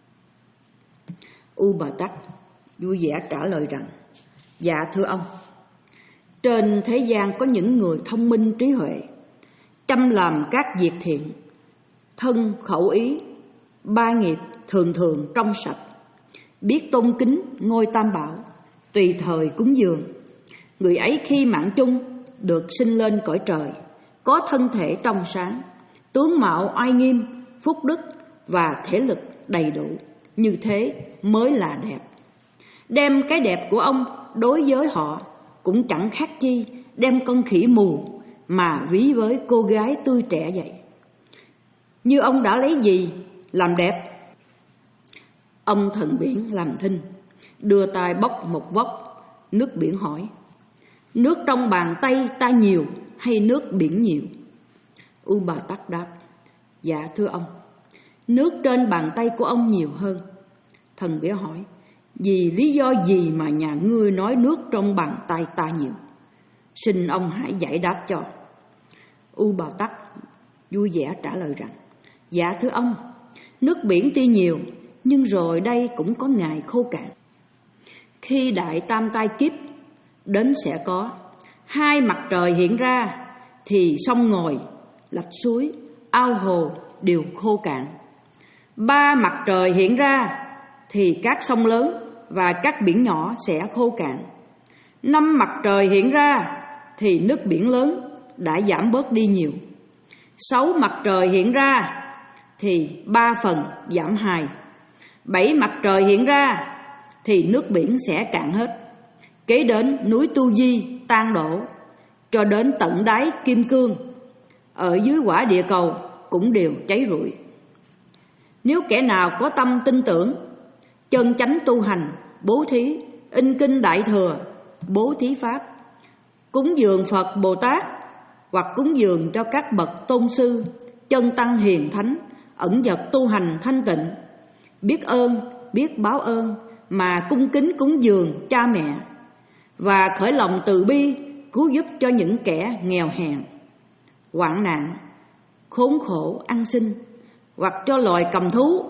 U Bà Tắc vui vẻ trả lời rằng: "Dạ thưa ông, trên thế gian có những người thông minh trí huệ, chăm làm các việc thiện, thân khẩu ý ba nghiệp thường thường trong sạch, biết tôn kính ngôi Tam Bảo, tùy thời cúng dường. Người ấy khi mạng chung được sinh lên cõi trời, có thân thể trong sáng, tướng mạo oai nghiêm, phúc đức và thể lực đầy đủ. Như thế mới là đẹp. Đem cái đẹp của ông đối với họ cũng chẳng khác chi đem con khỉ mù mà ví với cô gái tươi trẻ vậy. Như ông đã lấy gì làm đẹp?" Ông thần biển làm thinh, đưa tay bốc một vốc nước biển hỏi: "Nước trong bàn tay ta nhiều hay nước biển nhiều?" U Bà Tắc đáp: "Dạ thưa ông, nước trên bàn tay của ông nhiều hơn." Thần biển hỏi: "Vì lý do gì mà nhà ngươi nói nước trong bàn tay ta nhiều? Xin ông hãy giải đáp cho." U Bà Tắc vui vẻ trả lời rằng: "Dạ thưa ông, nước biển tuy nhiều nhưng rồi đây cũng có ngày khô cạn. Khi đại tam tai kiếp đến sẽ có hai mặt trời hiện ra thì sông ngòi, lạch suối, ao hồ đều khô cạn. Ba mặt trời hiện ra thì các sông lớn và các biển nhỏ sẽ khô cạn. Năm mặt trời hiện ra thì nước biển lớn đã giảm bớt đi nhiều. Sáu mặt trời hiện ra thì ba phần giảm hai. Bảy mặt trời hiện ra thì nước biển sẽ cạn hết. Kế đến núi Tu Di tan đổ, cho đến tận đáy kim cương ở dưới quả địa cầu cũng đều cháy rụi. Nếu kẻ nào có tâm tin tưởng, chân chánh tu hành, bố thí, in kinh đại thừa, bố thí pháp, cúng dường Phật Bồ Tát, hoặc cúng dường cho các bậc tôn sư, chân tăng hiền thánh, ẩn vật tu hành thanh tịnh, biết ơn, biết báo ơn mà cung kính cúng dường cha mẹ, và khởi lòng từ bi cứu giúp cho những kẻ nghèo hèn, hoạn nạn, khốn khổ ăn xin, hoặc cho loài cầm thú,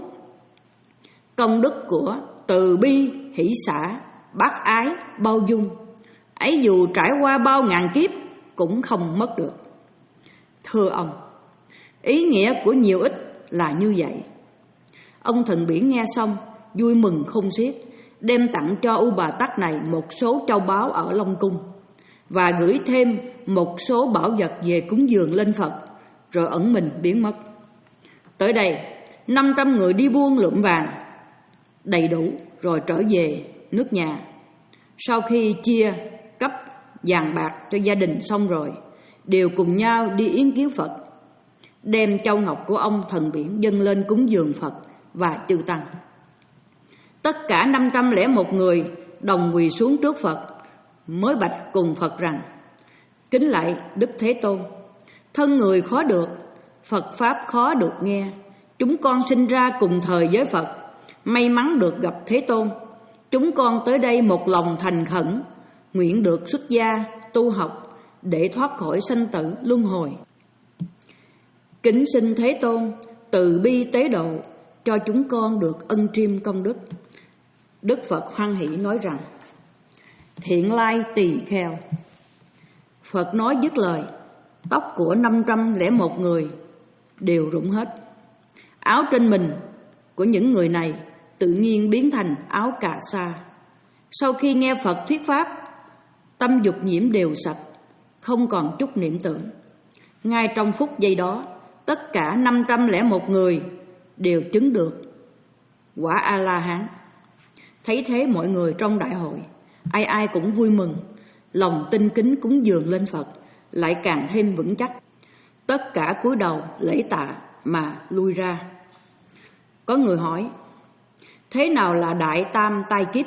công đức của từ bi hỷ xả, bác ái bao dung ấy dù trải qua bao ngàn kiếp cũng không mất được." Thưa ông, ý nghĩa của nhiều ít là như vậy. Ông thần biển nghe xong vui mừng không xiết, đem tặng cho U Bà Tắc này một số châu báu ở Long Cung, và gửi thêm một số bảo vật về cúng dường lên Phật, rồi ẩn mình biến mất. Tới đây năm trăm người đi buôn lượm vàng đầy đủ rồi trở về nước nhà. Sau khi chia cấp vàng bạc cho gia đình xong rồi, đều cùng nhau đi yến kiến Phật, đem châu ngọc của ông thần biển dâng lên cúng dường Phật và chư tăng. Tất cả năm trăm lẻ một người đồng quỳ xuống trước Phật, mới bạch cùng Phật rằng: "Kính lạy Đức Thế Tôn, thân người khó được, Phật Pháp khó được nghe. Chúng con sinh ra cùng thời với Phật, may mắn được gặp Thế Tôn. Chúng con tới đây một lòng thành khẩn, nguyện được xuất gia, tu học để thoát khỏi sanh tử luân hồi. Kính xin Thế Tôn từ bi tế độ cho chúng con được ân triêm công đức." Đức Phật hoan hỷ nói rằng: "Thiện lai tỳ kheo." Phật nói dứt lời, tóc của năm trăm lẻ một người đều rụng hết. Áo trên mình của những người này tự nhiên biến thành áo cà sa. Sau khi nghe Phật thuyết pháp, tâm dục nhiễm đều sạch, không còn chút niệm tưởng. Ngay trong phút giây đó, tất cả năm trăm lẻ một người đều chứng được quả A-la-hán. Thấy thế mọi người trong đại hội, ai ai cũng vui mừng, lòng tinh kính cúng dường lên Phật lại càng thêm vững chắc. Tất cả cúi đầu lễ tạ mà lui ra. Có người hỏi, thế nào là Đại Tam Tai Kiếp?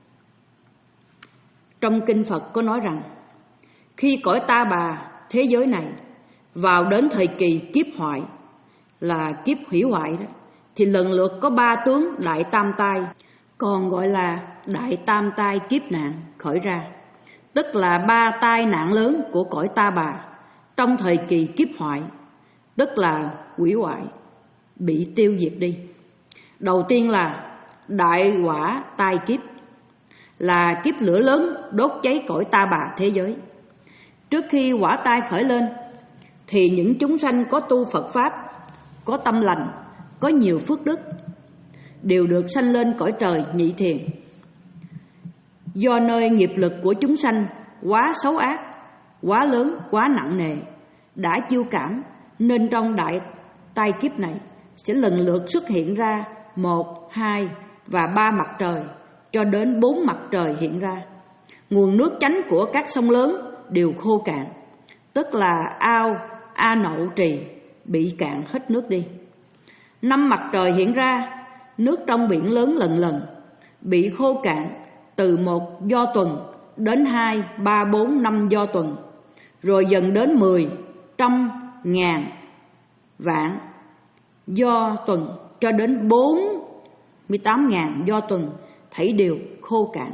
Trong kinh Phật có nói rằng, khi cõi ta bà thế giới này vào đến thời kỳ kiếp hoại, là kiếp hủy hoại đó, thì lần lượt có ba tướng Đại Tam Tai, còn gọi là Đại Tam Tai Kiếp nạn khởi ra, tức là ba tai nạn lớn của cõi ta bà trong thời kỳ kiếp hoại, tức là hủy hoại, bị tiêu diệt đi. Đầu tiên là Đại Hỏa Tai Kiếp, là kiếp lửa lớn đốt cháy cõi ta bà thế giới. Trước khi hỏa tai khởi lên thì những chúng sanh có tu Phật Pháp, có tâm lành, có nhiều phước đức, đều được sanh lên cõi trời nhị thiền. Do nơi nghiệp lực của chúng sanh quá xấu ác, quá lớn, quá nặng nề, đã chiêu cảm, nên trong đại tai kiếp này sẽ lần lượt xuất hiện ra một, hai và ba mặt trời, cho đến bốn mặt trời hiện ra. Nguồn nước chánh của các sông lớn đều khô cạn, tức là ao A Nậu Trì bị cạn hết nước đi. Năm mặt trời hiện ra, nước trong biển lớn lần lần bị khô cạn, từ một do tuần đến hai, ba, bốn, năm do tuần, rồi dần đến mười, trăm, ngàn, vạn do tuần, cho đến bốn mươi tám ngàn do tuần, thảy đều khô cạn.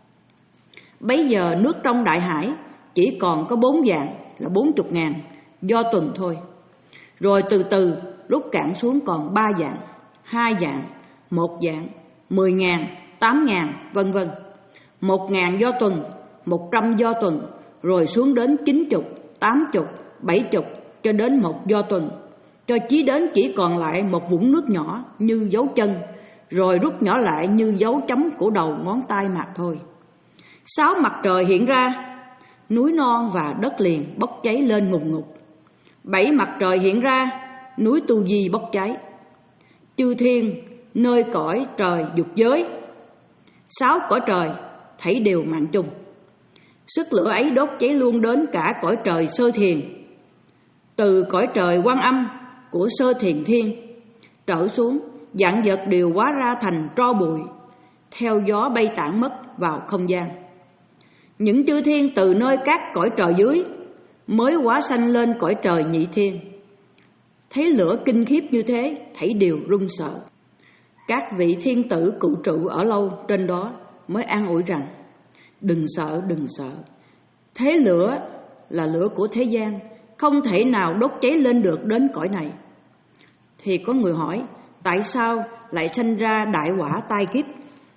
Bấy giờ nước trong đại hải chỉ còn có bốn vạn, là bốn chục ngàn do tuần thôi. Rồi từ từ rút cạn xuống còn ba vạn, hai vạn, một vạn, mười ngàn, tám ngàn, vân vân. Một ngàn do tuần, một trăm do tuần, rồi xuống đến chín chục, tám chục, bảy chục, cho đến một do tuần, cho chí đến chỉ còn lại một vũng nước nhỏ như dấu chân, rồi rút nhỏ lại như dấu chấm của đầu ngón tay mà thôi. Sáu mặt trời hiện ra, núi non và đất liền bốc cháy lên ngùn ngụt. Bảy mặt trời hiện ra, núi Tu Di bốc cháy. Chư thiên nơi cõi trời dục giới, sáu cõi trời thảy đều mạng chung. Sức lửa ấy đốt cháy luôn đến cả cõi trời sơ thiền. Từ cõi trời Quan Âm của sơ thiền thiên trở xuống, vạn vật đều hóa ra thành tro bụi, theo gió bay tản mất vào không gian. Những chư thiên từ nơi các cõi trời dưới mới hóa sanh lên cõi trời nhị thiên. Thấy lửa kinh khiếp như thế, thảy đều run sợ. Các vị thiên tử cự trụ ở lâu trên đó mới an ủi rằng, đừng sợ, đừng sợ. Thế lửa là lửa của thế gian, không thể nào đốt cháy lên được đến cõi này. Thì có người hỏi, tại sao lại sanh ra đại hỏa tai kiếp?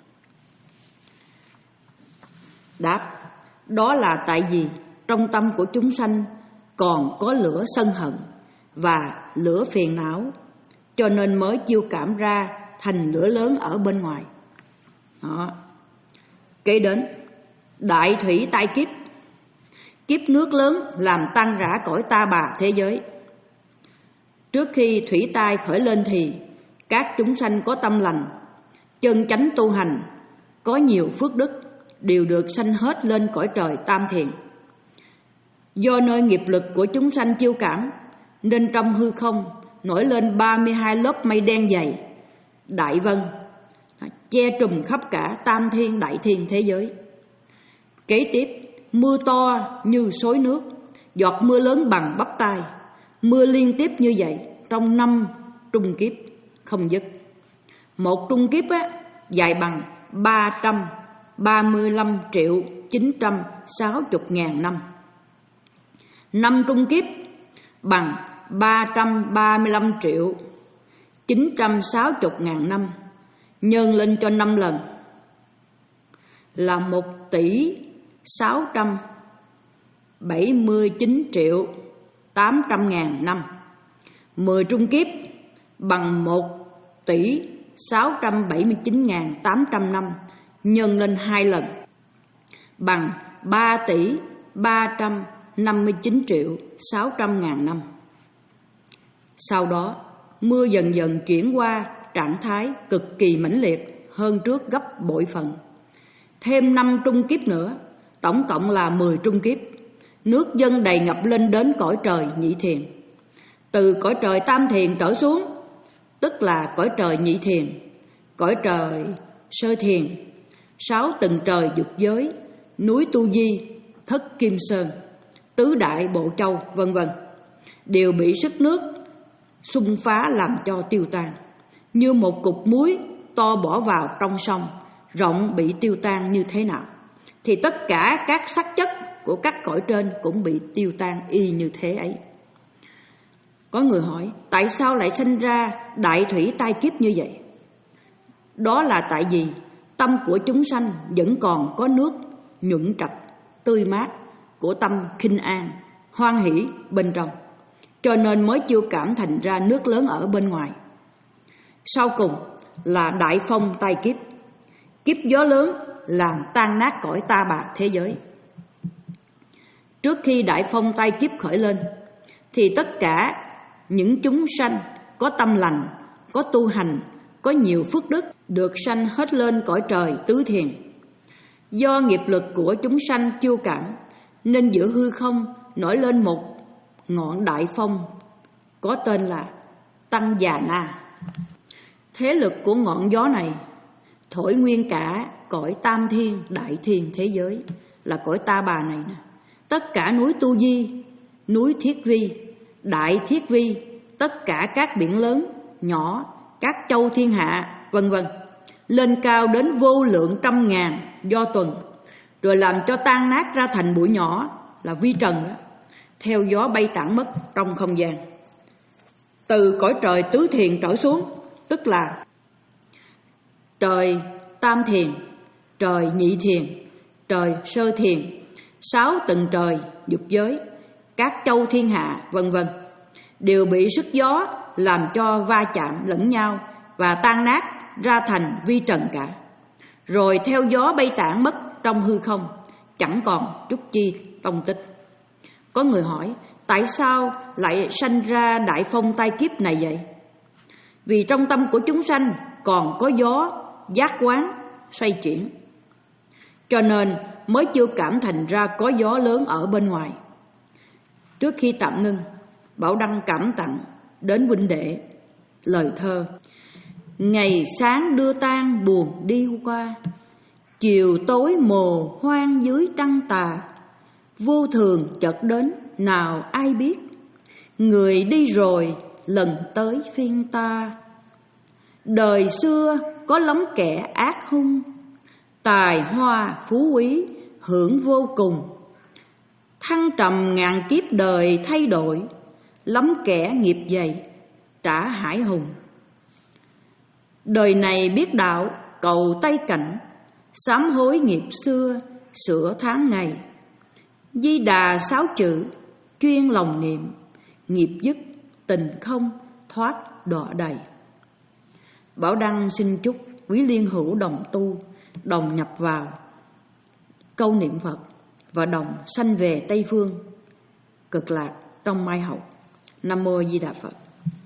Đáp, đó là tại vì trong tâm của chúng sanh còn có lửa sân hận và lửa phiền não, cho nên mới chiêu cảm ra thành lửa lớn ở bên ngoài. Đó. Kế đến đại thủy tai kiếp, kiếp nước lớn làm tan rã cõi ta bà thế giới. Trước khi thủy tai khởi lên thì các chúng sanh có tâm lành, chân chánh tu hành, có nhiều phước đức, đều được sanh hết lên cõi trời tam thiền. Do nơi nghiệp lực của chúng sanh chiêu cảm, nên trong hư không nổi lên ba mươi hai lớp mây đen dày, đại vân, che trùm khắp cả tam thiên đại thiên thế giới. Kế tiếp, mưa to như xối nước, giọt mưa lớn bằng bắp tay, mưa liên tiếp như vậy trong năm trung kiếp không dứt. Một trung kiếp á, dài bằng ba trăm ba mươi lăm triệu chín trăm sáu mươi ngàn năm. Năm trung kiếp bằng ba trăm ba mươi lăm triệu chín trăm sáu mươi ngàn năm, nhân lên cho năm lần là một tỷ sáu trăm bảy mươi chín triệu tám trăm ngàn năm. Mười trung kiếp bằng một tỷ sáu trăm bảy mươi chín ngàn tám trăm năm nhân lên hai lần, bằng ba tỷ ba trăm năm mươi chín triệu sáu trăm ngàn năm. Sau đó, mưa dần dần chuyển qua trạng thái cực kỳ mãnh liệt hơn trước gấp bội phần. Thêm năm trung kiếp nữa, tổng cộng là mười trung kiếp, nước dâng đầy ngập lên đến cõi trời Nhị Thiền. Từ cõi trời Tam Thiền trở xuống, tức là cõi trời Nhị Thiền, cõi trời Sơ Thiền, sáu tầng trời dục giới, núi Tu Di, Thất Kim Sơn, tứ đại bộ châu, vân vân, đều bị sức nước xung phá làm cho tiêu tan, như một cục muối to bỏ vào trong sông rộng bị tiêu tan như thế nào, thì tất cả các sắc chất của các cõi trên cũng bị tiêu tan y như thế ấy. Có người hỏi, tại sao lại sinh ra đại thủy tai kiếp như vậy? Đó là tại vì tâm của chúng sanh vẫn còn có nước nhuận trạch, tươi mát của tâm khinh an, hoan hỷ bên trong, cho nên mới chiêu cảm thành ra nước lớn ở bên ngoài. Sau cùng là đại phong tai kiếp, kiếp gió lớn làm tan nát cõi ta bà thế giới. Trước khi đại phong tai kiếp khởi lên, thì tất cả những chúng sanh có tâm lành, có tu hành, có nhiều phước đức được sanh hết lên cõi trời tứ thiền. Do nghiệp lực của chúng sanh chiêu cảm, nên giữa hư không nổi lên một ngọn đại phong có tên là Tăng Già Na. Thế lực của ngọn gió này thổi nguyên cả cõi tam thiên đại thiên thế giới, là cõi ta bà này nè, tất cả núi Tu Di, núi Thiết Vi, đại Thiết Vi, tất cả các biển lớn nhỏ, các châu thiên hạ, vân vân, lên cao đến vô lượng trăm ngàn do tuần, rồi làm cho tan nát ra thành bụi nhỏ là vi trần đó, theo gió bay tản mất trong không gian. Từ cõi trời tứ thiền trở xuống, tức là trời tam thiền, trời nhị thiền, trời sơ thiền, sáu tầng trời dục giới, các châu thiên hạ, vân vân, đều bị sức gió làm cho va chạm lẫn nhau và tan nát ra thành vi trần cả, rồi theo gió bay tản mất trong hư không, chẳng còn chút chi tông tích. Có người hỏi, tại sao lại sanh ra đại phong tai kiếp này vậy? Vì trong tâm của chúng sanh còn có gió giác quán xoay chuyển, cho nên mới chưa cảm thành ra có gió lớn ở bên ngoài. Trước khi tạm ngưng, Bảo Đăng cảm tặng đến huynh đệ lời thơ: ngày sáng đưa tan buồn đi qua, chiều tối mồ hoang dưới trăng tà, vô thường chợt đến nào ai biết, người đi rồi lần tới phiên ta. Đời xưa có lắm kẻ ác hung, tài hoa phú quý hưởng vô cùng, thăng trầm ngàn kiếp đời thay đổi, lắm kẻ nghiệp dày trả hải hùng. Đời này biết đạo cầu Tây Cảnh, sám hối nghiệp xưa sửa tháng ngày, Di Đà sáu chữ chuyên lòng niệm, nghiệp dứt tình không thoát đọa đầy. Bảo Đăng xin chúc quý liên hữu đồng tu, đồng nhập vào câu niệm Phật và đồng sanh về Tây Phương cực lạc trong mai hậu. Nam mô Di Đà Phật.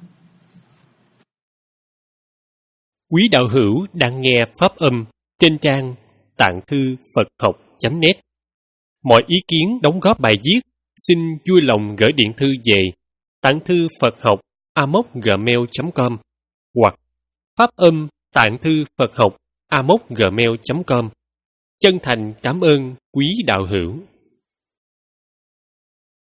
Quý đạo hữu đang nghe pháp âm trên trang tạng thư Phật học chấm net. Mọi ý kiến đóng góp bài viết xin vui lòng gửi điện thư về tạng thư Phật học a m o c gmail chấm com hoặc pháp âm tạng thư Phật học a m o c gmail chấm com. Chân thành cảm ơn quý đạo hữu.